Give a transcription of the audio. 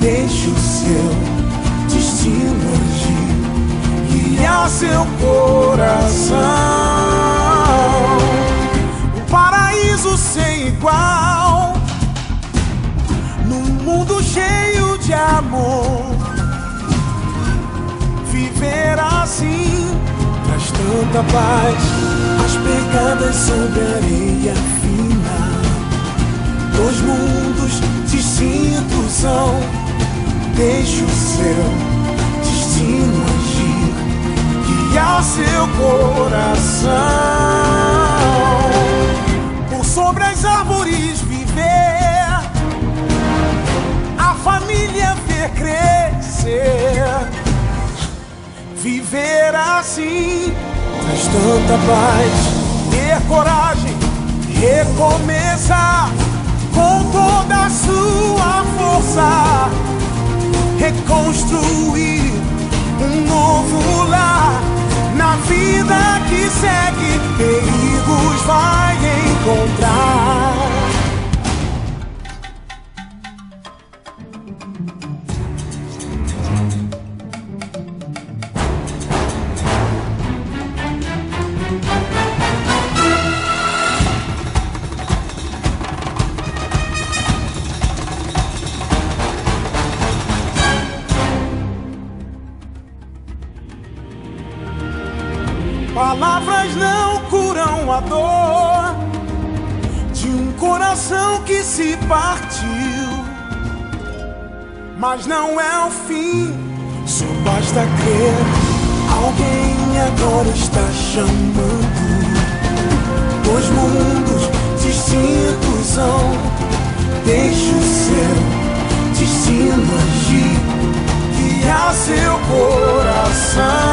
Deixe o seu destino agir, guiar seu coração. Um paraíso sem igual, num mundo cheio de amor. Viver assim traz tanta paz, as pegadas sobre areia fina. Dois mundos distintos são. Deixe o seu destino agir, guiar seu coração. Por sobre as árvores viver, a família ver crescer. Viver assim traz tanta paz. Ter coragem, recomeçar com toda a sua força. Reconstruir um novo lar. Na vida que segue, perigos vai encontrar. Palavras não curam a dor de um coração que se partiu, mas não é o fim, só basta crer. Alguém agora está chamando. Dois mundos distintos são. Deixe o seu destino agir, guiar seu coração.